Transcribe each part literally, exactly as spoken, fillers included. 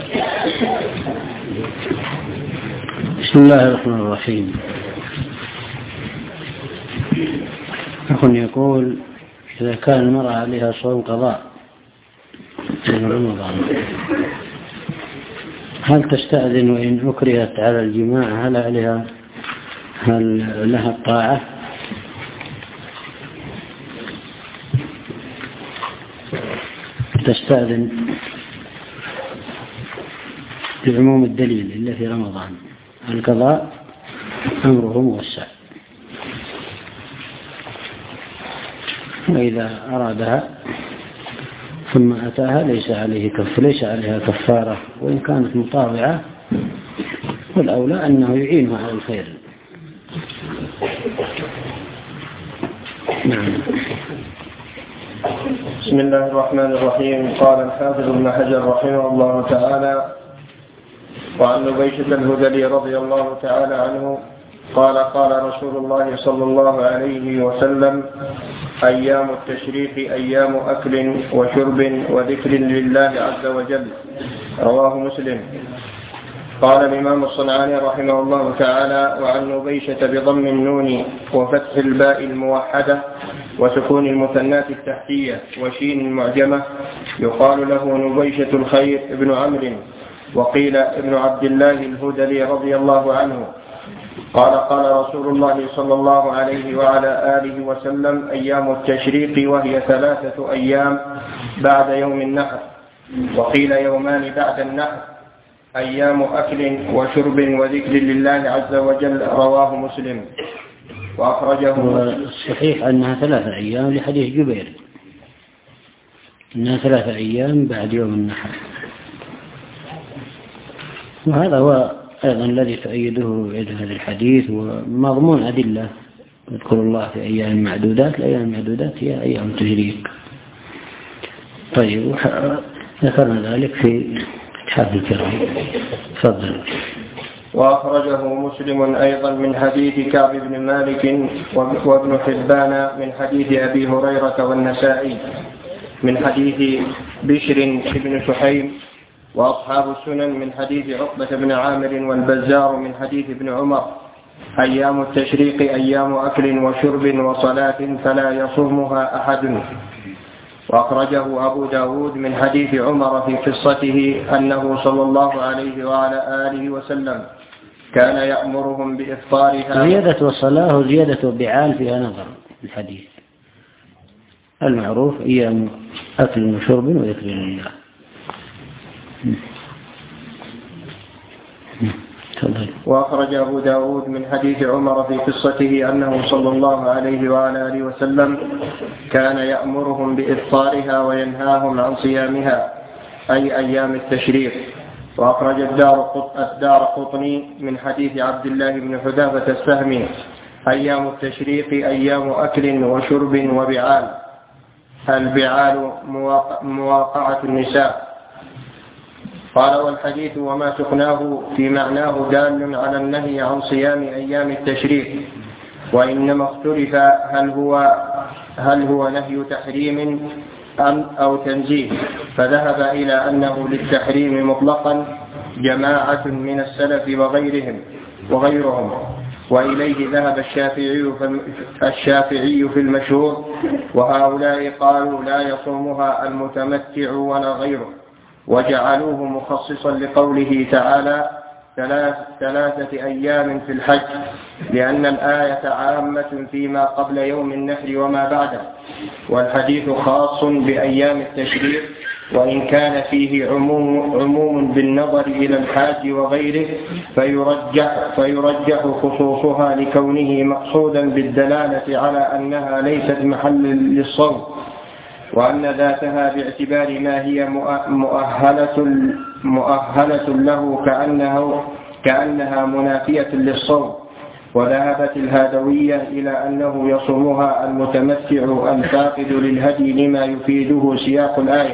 بسم الله الرحمن الرحيم. أخ يقول: إذا كان المرأة عليها صوم قضاء من رمضان، هل تستأذن وإن أكرهت على الجماع؟ هل عليها هل لها الطاعة؟ تستأذن بعموم الدليل إلا في رمضان. القضاء أمره موسع، وإذا أرادها ثم أتاها ليس عليه كف ليس عليها كفارة، وإن كانت مطاوعة والأولى أنه يعينها على الخير. نعم. بسم الله الرحمن الرحيم. قال الحافظ ابن حجر رحمه الله تعالى: وعن نبيشة الهذلي رضي الله تعالى عنه قال: قال رسول الله صلى الله عليه وسلم: أيام التشريق أيام أكل وشرب وذكر لله عز وجل. رواه مسلم. قال الإمام الصنعاني رحمه الله تعالى: وعن نبيشة بضم النون وفتح الباء الموحدة وسكون المثنات التحتية وشين المعجمة يقال له نبيشة الخير ابن عمرو، وقيل ابن عبد الله الهذلي رضي الله عنه. قال: قال رسول الله صلى الله عليه وعلى آله وسلم: أيام التشريق وهي ثلاثة أيام بعد يوم النحر، وقيل يومان بعد النحر، أيام أكل وشرب وذكر لله عز وجل. رواه مسلم وأخرجه. الصحيح أنها ثلاثة أيام لحديث جبير، أنها ثلاثة أيام بعد يوم النحر، وهذا هو أيضا الذي تؤيده هذا الحديث ومضمون أدلة. يذكر الله في أيام معدودات، الأيام المعدودات هي أيام تشريق. طيب، ذكرنا ذلك في حافظ الكرام. تفضل. وأخرجه مسلم أيضا من حديث كعب بن مالك وابن حبان من حديث أبي هريرة والنسائي من حديث بشر بن سحيم، وأصحاب السنن من حديث عقبة بن عامر والبزار من حديث ابن عمر: أيام التشريق أيام أكل وشرب وصلاة فلا يصومها أحد. وأخرجه أبو داود من حديث عمر في قصته أنه صلى الله عليه وعلى آله وسلم كان يأمرهم بإفطارها. زيادة الصلاة وزيادة بعال فيها نظر الحديث. المعروف أيام أكل وشرب وذكر لله. وأخرج أبو داود من حديث عمر في قصته أنه صلى الله عليه وعلى آله وسلم كان يأمرهم بإفطارها وينهاهم عن صيامها، أي أيام التشريق. وأخرج الدار قطني من حديث عبد الله بن حذافة السهمي: أيام التشريق أيام أكل وشرب وبعال. البعال مواقعة النساء. قال: والحديث وما سقناه في معناه دال على النهي عن صيام أيام التشريق، وإنما اختلف هل هو هل هو نهي تحريم أم أو تنزيه، فذهب إلى أنه للتحريم مطلقا جماعة من السلف وغيرهم وغيرهم وإليه ذهب الشافعي الشافعي في المشهور، وهؤلاء قالوا لا يصومها المتمتع ولا غيره، وجعلوه مخصصا لقوله تعالى: ثلاث ثلاثة أيام في الحج، لأن الآية عامة فيما قبل يوم النحر وما بعده، والحديث خاص بأيام التشريق، وإن كان فيه عموم, عموم بالنظر إلى الحاج وغيره فيرجح, فيرجح خصوصها لكونه مقصودا بالدلالة على أنها ليست محل للصوم، وأن ذاتها باعتبار ما هي مؤهلة, مؤهلة له كأنه كأنها منافية للصوم. وذهبت الهادوية إلى أنه يصومها المتمتع الفاقد للهدي لما يفيده سياق الآية،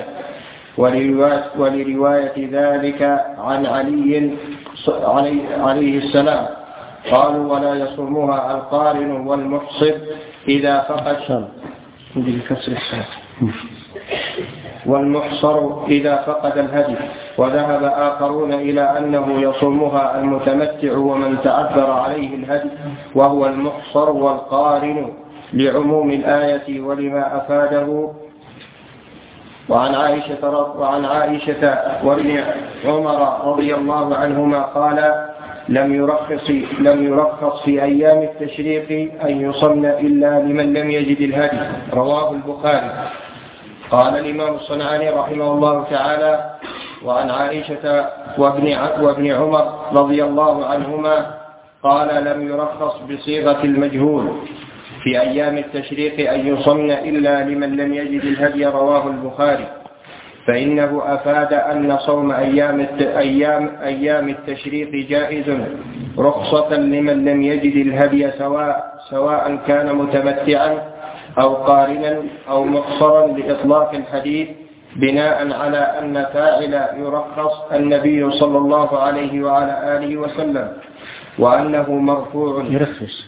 ولرواية ذلك عن علي عليه السلام قالوا: ولا يصومها القارن والمحصر إذا فقد بكسر الساعة والمحصر إذا فقد الهدي. وذهب آخرون إلى أنه يصومها المتمتع ومن تعذر عليه الهدي وهو المحصر والقارن لعموم الآية ولما أفاده. وعن عائشة, وعن عائشة وابن عمر رضي الله عنهما قال لم يرخص, لم يرخص في أيام التشريق أن يصمن إلا لمن لم يجد الهدي. رواه البخاري. قال الإمام الصنعاني رحمه الله تعالى وعن عائشة وابن, وابن عمر رضي الله عنهما قال لم يرخص بصيغة المجهول في أيام التشريق أن يصمن إلا لمن لم يجد الهدي. رواه البخاري. فإنه أفاد أن صوم أيام أيام أيام التشريق جائز رخصة لمن لم يجد الهدي سواء سواء كان متمتعا أو قارنا أو مقصرا لإطلاق الحديث بناء على أن فاعل يرخص النبي صلى الله عليه وعلى آله وسلم وأنه مرفوع يرخص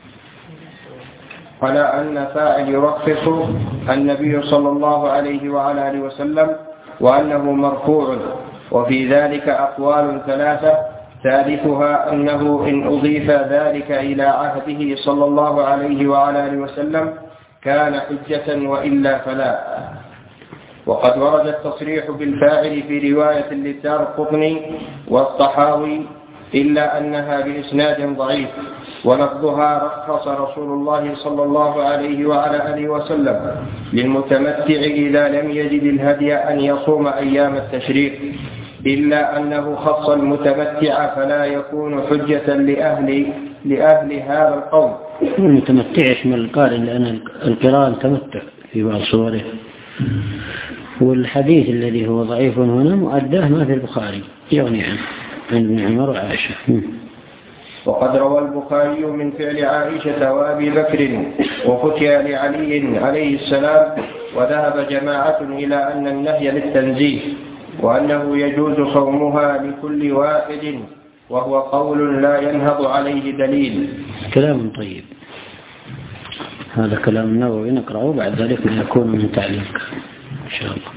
على أن فاعل يرخص النبي صلى الله عليه وعلى آله وسلم وأنه مرفوع. وفي ذلك أقوال ثلاثة ثالثها أنه إن أضيف ذلك إلى عهده صلى الله عليه وعلى آله وسلم كان حجة وإلا فلا. وقد ورد التصريح بالفاعل في رواية للدارقطني والطحاوي إلا أنها بإسناد ضعيف ولفظها رخص رسول الله صلى الله عليه وعلى آله وسلم للمتمتع إذا لم يجد الهدي أن يصوم أيام التشريق إلا أنه خص المتمتع فلا يكون حجة لأهل, لأهل هذا القول. المتمتع يشمل القارن لأن القران تمتع في بعض صوره. والحديث الذي هو ضعيف هنا مؤداه ما في البخاري يغني عنه عن ابن عمر وعائشة. وقد روى البخاري من فعل عائشة وأبي بكر وفتي لعلي عليه السلام وذهب جماعة إلى أن النهي للتنزيه وأنه يجوز صومها لكل واحد وهو قول لا ينهض عليه دليل. كلام طيب. هذا كلام النووي نقرأه بعد ذلك ما يكون من تعليق إن شاء الله.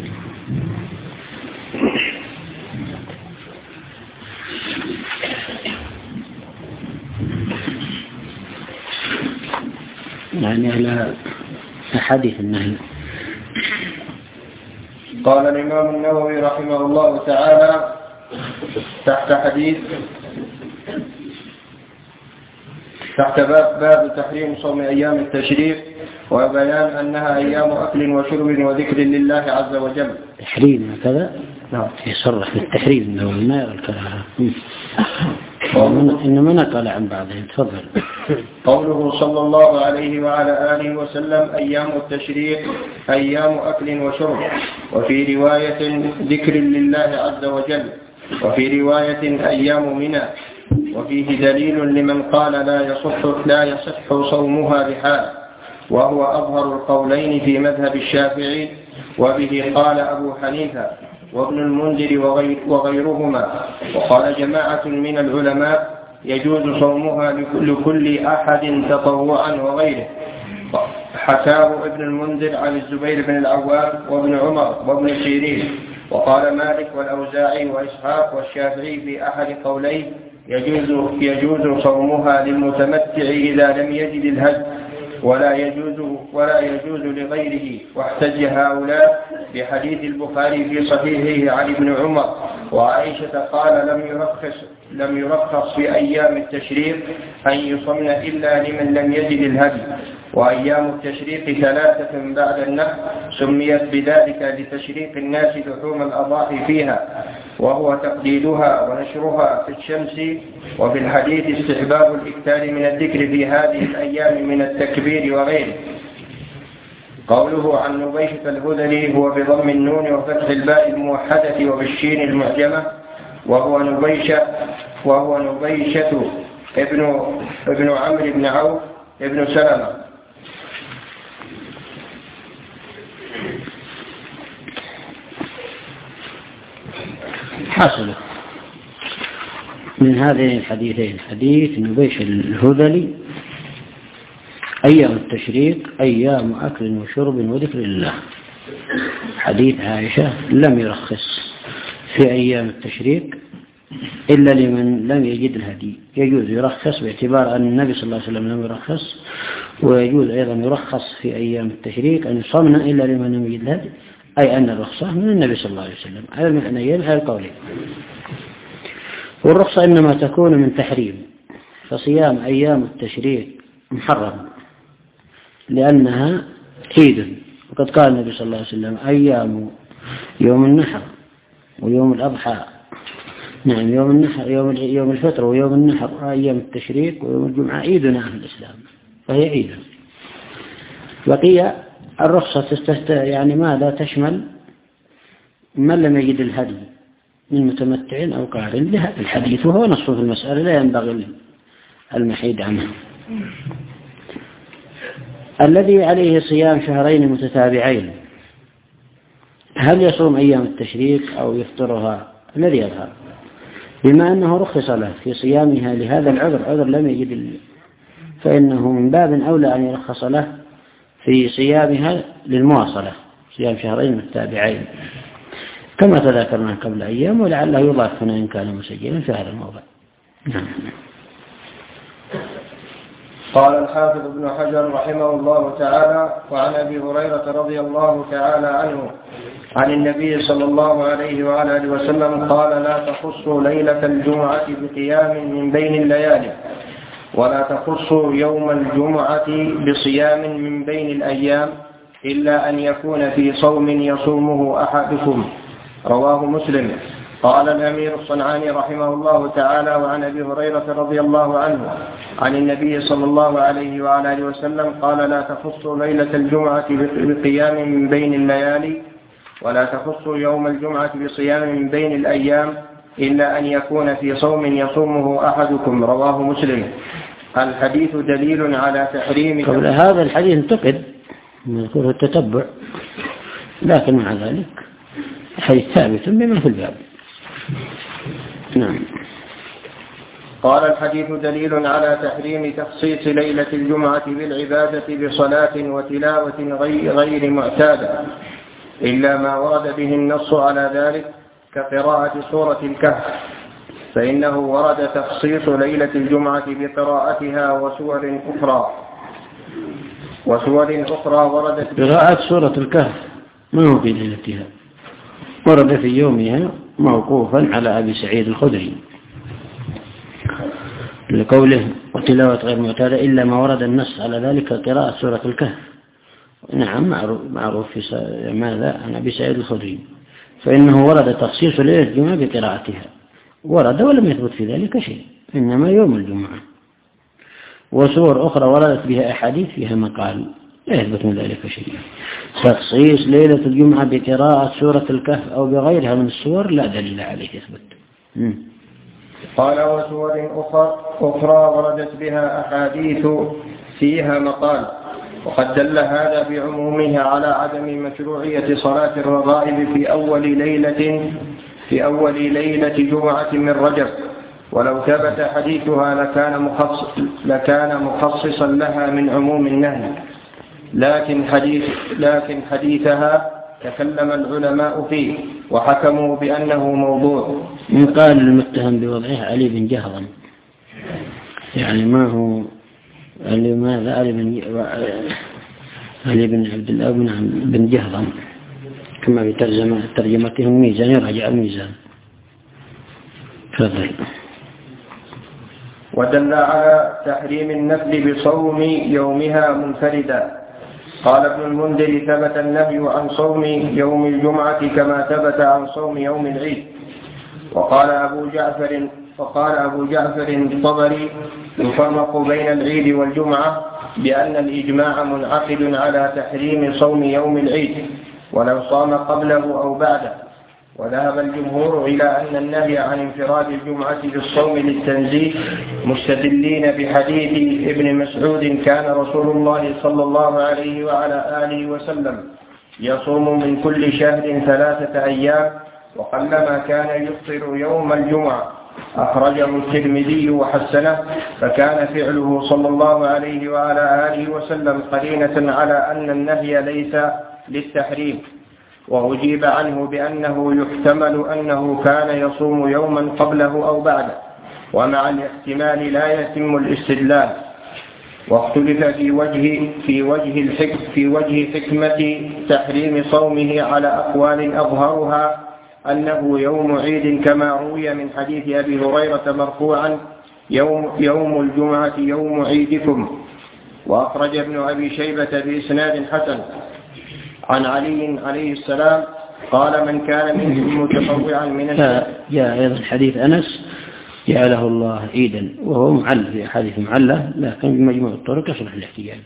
يعني على حديث النهي. قال الإمام النووي رحمه الله تعالى تحت حديث تحت باب, باب تحريم صوم أيام التشريق وبيان أنها أيام أكل وشرب وذكر لله عز وجل. تحريم هكذا نعم يصرح بالتحريم إنه ما يرى الكلام إنما نقل عن بعضهم. تفضل. قوله صلى الله عليه وعلى آله وسلم أيام التشريق أيام أكل وشرب وفي رواية ذكر لله عز وجل وفي رواية أيام منى وفيه دليل لمن قال لا يصح لا يصح صومها بحال وهو أظهر القولين في مذهب الشافعي وبه قال أبو حنيفة وابن المنذر وغيرهما. وقال جماعة من العلماء يجوز صومها لكل أحد تطوعا وغيره. حكاه ابن المنذر عن الزبير بن العوام وابن عمر وابن سيرين. وقال مالك والأوزاعي وإسحاق والشافعي في أحد قوليه يجوز, يجوز صومها للمتمتع إذا لم يجد الهدي ولا يجوز, ولا يجوز لغيره. واحتج هؤلاء بحديث البخاري في صحيحه عن ابن عمر وعائشة قال لم يرخص, لم يرخص في أيام التشريق أن يصمن إلا لمن لم يجد الهدي. وأيام التشريق ثلاثة بعد النحر سميت بذلك لتشريق الناس لحوم الأضاحي فيها وهو تقليدها ونشرها في الشمس. وفي الحديث استحباب الإكثار من الذكر في هذه الأيام من التكبير وغيره. قوله عن نبيشة الهذلي هو بضم النون وفتح الباء الموحدة وبالشين المعجمة وهو نبيشة وهو نبيشة ابن ابن عمرو بن عوف ابن سلمة. حاصل من هذين الحديثين حديث نبيش الهذلي أيام التشريق أيام أكل وشرب وذكر الله. حديث عائشة لم يرخص في أيام التشريق إلا لمن لم يجد الهدي. يجوز يرخص باعتبار أن النبي صلى الله عليه وسلم لم يرخص، ويجوز أيضا يرخص في أيام التشريق أن يصمنا إلا لمن لم يجد الهدي، أي أن الرخصة من النبي صلى الله عليه وسلم على المعنيين على القولين. والرخصة إنما تكون من تحريم، فصيام أيام التشريق محرم لأنها عيد، وقد قال النبي صلى الله عليه وسلم أيام يوم النحر ويوم الأضحى، نعم يوم النحر يوم يوم الفطر ويوم النحر أيام التشريق ويوم الجمعة عيدنا في الإسلام، فهي عيد. بقي الرخصة تست يعني ماذا تشمل؟ من لم يجد الهدي من متمتع أو قارن لهذا الحديث، وهو نص في المسألة لا ينبغي المحيد عنه. الذي عليه صيام شهرين متتابعين هل يصوم أيام التشريق أو يفطرها؟ الذي يظهر بما أنه رخص له في صيامها لهذا العذر، عذر لم يجد، فإنه من باب أولى أن يرخص له في صيامها للمواصلة، صيام شهرين متتابعين كما تذكرنا قبل أيام، ولعله يضاف هنا إن كان مسجلا في هذا الموضع. نعم. قال الحافظ ابن حجر رحمه الله تعالى: وعن أبي هريرة رضي الله تعالى عنه عن النبي صلى الله عليه وعلى آله وسلم قال: لا تخصوا ليلة الجمعة بقيام من بين الليالي، ولا تخصوا يوم الجمعة بصيام من بين الأيام، إلا أن يكون في صوم يصومه أحدكم. رواه مسلم. قال الأمير الصنعاني رحمه الله تعالى: وعن أبي هريرة رضي الله عنه عن النبي صلى الله عليه وعلى آله وسلم قال: لا تخصوا ليلة الجمعة بقيام من بين الليالي، ولا تخصوا يوم الجمعة بصيام من بين الأيام، إلا أن يكون في صوم يصومه أحدكم. رواه مسلم. الحديث دليل على تحريم. قبل هذا الحديث انتقد من التتبع، لكن مع ذلك حديث ثابت بما في الباب. نعم. قال: الحديث دليل على تحريم تخصيص ليلة الجمعة بالعبادة بصلاة وتلاوة غير معتادة، إلا ما ورد به النص على ذلك كقراءة سورة الكهف، فإنه ورد تخصيص ليلة الجمعة بقراءتها وسور أخرى وسور أخرى وردت قراءة سورة الكهف ما هو في ليلتها، ورد في يومها موقوفا على أبي سعيد الخدري لقوله وتلاوة غير معتادة إلا ما ورد النص على ذلك قراءة سورة الكهف. نعم معروف, معروف في ماذا عن أبي سعيد الخدري، فإنه ورد تخصيص ليلة الجمعة بقراءتها، ورد ولم يثبت في ذلك شيء، إنما يوم الجمعة. وسور أخرى وردت بها أحاديث فيها مقال لا يثبت من ذلك شيء. تخصيص ليلة الجمعة بقراءة سورة الكهف أو بغيرها من السور لا دليل عليه يثبت. قال: وسور أخرى وردت بها أحاديث فيها مقال، وقد دل هذا بعمومها على عدم مشروعية صلاة الرغائب في أول ليلة في أول ليلة جمعة من رجب، ولو ثبت حديثها لكان مخصص لكان مخصصا لها من عموم النهي، لكن حديث لكن حديثها تكلم العلماء فيه وحكموا بأنه موضوع. من قال المتهم بوضعه علي بن جهضم، يعني ما هو علي ماذا علي بن علي بن عبد الله بن جهضم كما في ترجمة ترجمتهم ميزان، يرجع الميزان. تفضل. ودل على تحريم النفل بصوم يومها منفردا. قال ابن المنذر: ثبت النهي عن صوم يوم الجمعة كما ثبت عن صوم يوم العيد. وقال أبو جعفر وقال أبو جعفر الطبري: يفرق بين العيد والجمعة بأن الإجماع منعقد على تحريم صوم يوم العيد ولو صام قبله أو بعده. وذهب الجمهور إلى أن النهي عن انفراد الجمعة بالصوم للتنزيه مستدلين بحديث ابن مسعود: كان رسول الله صلى الله عليه وعلى آله وسلم يصوم من كل شهر ثلاثة أيام، وقلما كان يفطر يوم الجمعة. أخرجه الترمذي وحسنه، فكان فعله صلى الله عليه وعلى آله وسلم قرينة على أن النهي ليس للتحريم. وأجيب عنه بأنه يحتمل أنه كان يصوم يوما قبله أو بعده، ومع الاحتمال لا يتم الاستدلال. واختلف في وجه في وجه الحكم في وجه حكمة تحريم صومه على أقوال أظهرها أنه يوم عيد، كما روي من حديث أبي هريرة مرفوعا: يوم, يوم الجمعة يوم عيدكم. وأخرج ابن أبي شيبة بإسناد حسن عن علي عليه السلام قال: من كان منكم متطوعا من الشهر. جاء أيضا حديث أنس: جعله الله عيدا، وهو معل في أحاديث معلة، لكن بمجموع الطرق يصلح الاحتجاج.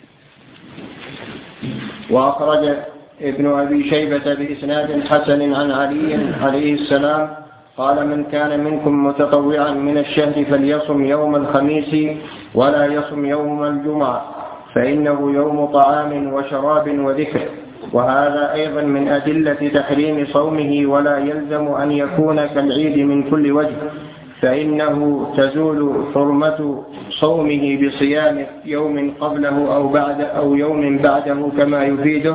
وأخرج ابن أبي شيبة بإسناد حسن عن علي عليه السلام قال: من كان منكم متطوعا من الشهر فليصم يوم الخميس ولا يصم يوم الجمعة، فإنه يوم طعام وشراب وذكر. وهذا أيضا من أدلة تحريم صومه، ولا يلزم أن يكون كالعيد من كل وجه، فإنه تزول حرمة صومه بصيام يوم قبله أو بعد أو يوم بعده، كما يفيده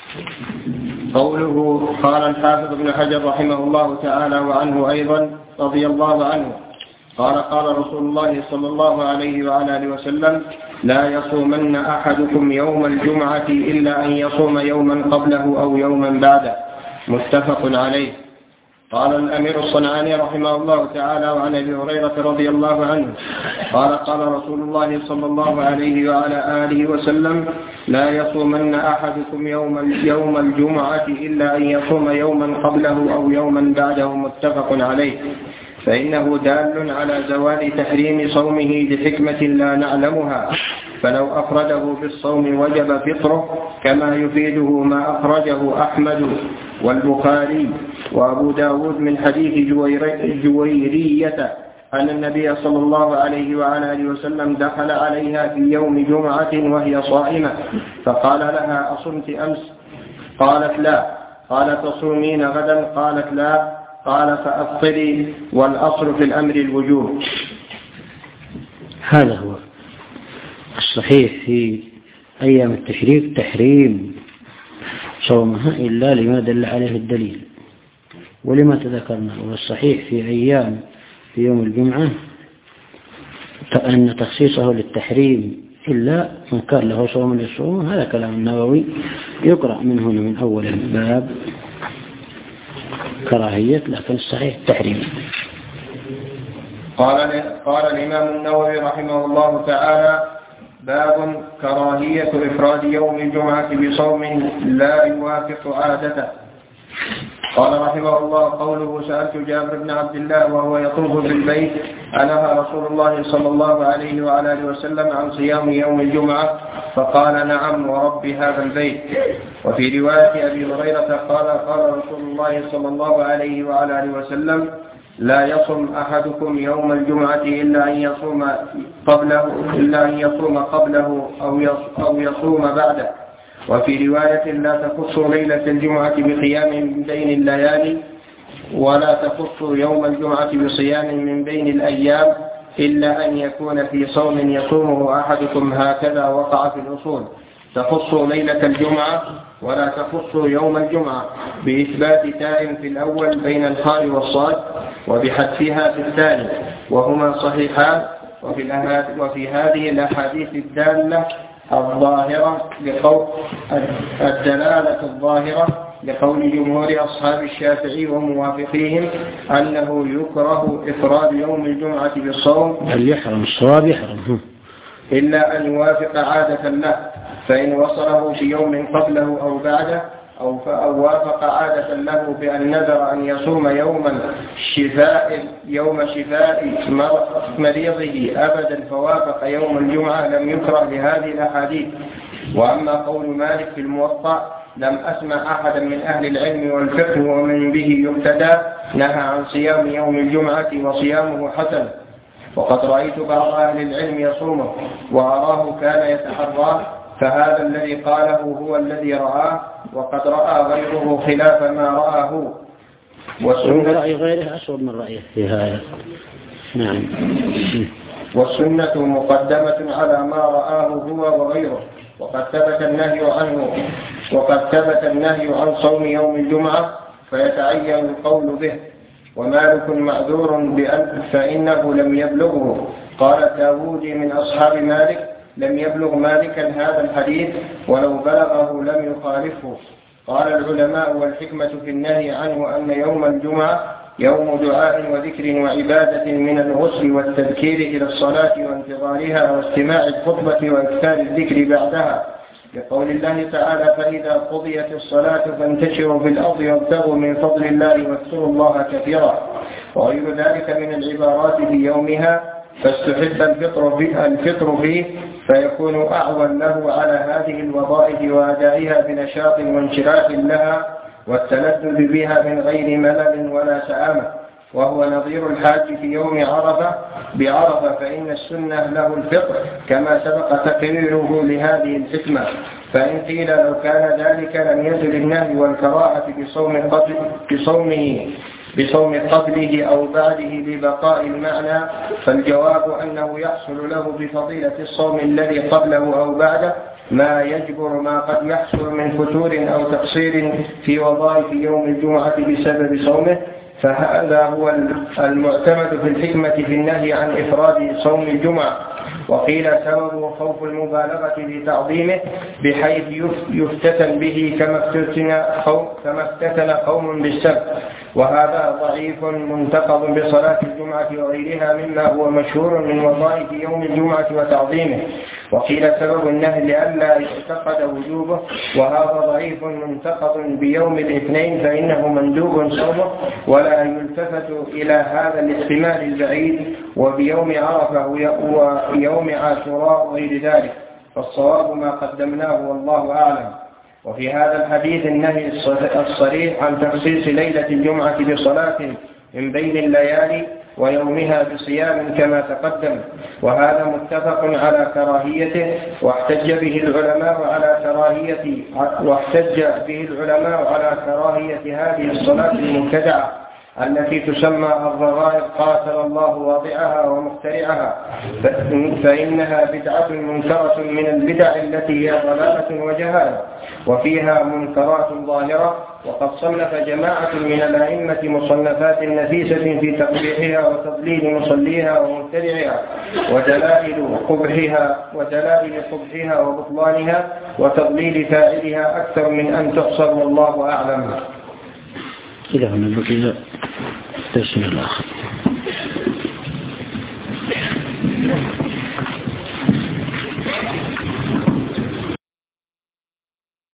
قوله. قال الحافظ ابن حجر رحمه الله تعالى وعنه أيضا رضي الله عنه قال: قال رسول الله صلى الله عليه وعلى آله وسلم: لا يصومن أحدكم يوم الجمعة إلا أن يصوم يوما قبله أو يوما بعده، متفق عليه. قال الأمير الصنعاني رحمه الله تعالى وعن أبي هريرة رضي الله عنه قال: قال رسول الله صلى الله عليه وعلى آله وسلم: لا يصومن أحدكم يوم يوم الجمعة إلا أن يصوم يوما قبله أو يوما بعده، متفق عليه. فإنه دال على زوال تحريم صومه لحكمة لا نعلمها، فلو أفرده بالصوم وجب فطره، كما يفيده ما أخرجه أحمد والبخاري وأبو داود من حديث جويرية أن النبي صلى الله عليه وعلى آله وسلم دخل عليها في يوم جمعة وهي صائمة، فقال لها: أصمت أمس؟ قالت: لا. قال: تصومين غدا؟ قالت: لا. قال: فأفطري، والأصل في الأمر الوجوب. هذا هو الصحيح في أيام التشريك، تحريم صومها إلا لما دل عليه الدليل ولما تذكرنا. والصحيح في أيام في يوم الجمعة أن تخصيصه للتحريم إلا من كان له صوم يصوم. هذا كلام النووي يقرأ من هنا من أول الباب كراهية، لكن الصحيح تحريم. قال قال الإمام النووي رحمه الله تعالى: باب كراهية إفراد يوم الجمعة بصوم لا يوافق عادته. قال رحمه الله: قوله: سألت جابر بن عبد الله وهو يطوف بالبيت: أنهى رسول الله صلى الله عليه وعلى آله وسلم عن صيام يوم الجمعة؟ فقال: نعم ورب هذا البيت. وفي رواية أبي هريرة قال: قال رسول الله صلى الله عليه وعلى آله وسلم: لا يصوم أحدكم يوم الجمعة إلا أن يصوم قبله إلا أن يصوم قبله أو يصوم بعده. وفي رواية: لا تخص ليلة الجمعة بقيام من بين الليالي، ولا تخص يوم الجمعة بصيام من بين الأيام، إلا أن يكون في صوم يصومه أحدكم، هكذا وقع في الأصول. تخص ليلة الجمعة ولا تخص يوم الجمعة، بإثبات تاء في الأول بين الخاء والصاد، وبحذفها في الثاني، وهما صحيحان. وفي, وفي هذه الأحاديث الدالة الظاهرة لقول الدلالة الظاهرة لقول جمهور أصحاب الشافعي وموافقيهم أنه يكره إفراد يوم الجمعة بالصوم، هل يحرم الصواب يحرم إلا أن يوافق عادة له، فإن وصله في يوم قبله أو بعده أو وافق عادة له بأن نذر أن يصوم يوما شفاء يوم شفاء مريضه أبدا فوافق يوم الجمعة لم يكره لهذه الأحاديث. وأما قول مالك في الموطأ: لم أسمع أحدا من أهل العلم والفقه ومن به يقتدى نهى عن صيام يوم الجمعة وصيامه حسن، وقد رأيت بعض أهل العلم يصومه وأراه كان يتحراه، فهذا الذي قاله هو الذي رآه، وقد رأى غيره خلاف ما رآه. والسنة رأي غيره أسود من رأيه في هذا. نعم. والسنة مقدمة على ما رآه هو وغيره، وقد ثبت النهي عنه وقد ثبت النهي عن صوم يوم الجمعة فيتعين القول به. ومالك معذور بأن فإنه لم يبلغه. قال الداودي من أصحاب مالك: لم يبلغ مالكا هذا الحديث، ولو بلغه لم يخالفه. قال العلماء: والحكمة في النهي عنه أن يوم الجمعة يوم دعاء وذكر وعبادة من الغسل والتذكير إلى الصلاة وانتظارها واستماع الخطبة وإكثار الذكر بعدها، لقول الله تعالى: فإذا قضيت الصلاة فانتشروا في الأرض وابتغوا من فضل الله واذكروا الله كثيرا، وغير ذلك من العبارات في يومها، فاستحب الفطر فيه, الفطر فيه فيكون أعون له على هذه الوظائف وأدائها بنشاط وانشراح لها والتلذذ بها من غير ملل ولا سآمة، وهو نظير الحاج في يوم عرفة بعرفة، فإن السنة له الفطر كما سبق تقريره لهذه الحكمة. فإن قيل لو كان ذلك لم يزل النهي والكراهة بصوم قبل بصومه بصوم قبله أو بعده لبقاء المعنى، فالجواب أنه يحصل له بفضيلة الصوم الذي قبله أو بعده ما يجبر ما قد يحصل من فتور أو تقصير في وظائف يوم الجمعة بسبب صومه. فهذا هو المعتمد في الحكمة في النهي عن إفراد صوم الجمعة. وقيل سببه خوف المبالغة في تعظيمه بحيث يفتتن به كما افتتن قوم, كما افتتن قوم بالسبت، وهذا ضعيف منتقض بصلاة الجمعة وغيرها مما هو مشهور من وظائف يوم الجمعة وتعظيمه. وقيل سبب النهي لئلا يعتقد وجوبه، وهذا ضعيف منتقض بيوم الاثنين فإنه مندوب صومه ولا يلتفت إلى هذا الاحتمال البعيد، وبيوم عرفة ويوم عاشوراء وغير ذلك، فالصواب ما قدمناه والله أعلم. وفي هذا الحديث النهي الصريح عن تخصيص ليلة الجمعة بصلاة من بين الليالي ويومها بصيام كما تقدم، وهذا متفق على كراهيته، واحتج به العلماء على كراهية واحتج به العلماء على كراهية هذه الصلاة المبتدعة التي تسمى الرغائب قاتل الله واضعها ومخترعها، فإنها بدعة منكرة من البدع التي هي ضلالة وجهالة، وفيها منكرات ظاهرة. وقد صنف جماعة من الأئمة مصنفات نفيسة في تقبيحها وتضليل مصليها ومبتدعها ودلائل قبحها ودلائل قبحها وبطلانها وتضليل فاعلها أكثر من أن تحصر، والله أعلم. إلى هنا البقية تسمي الآخر.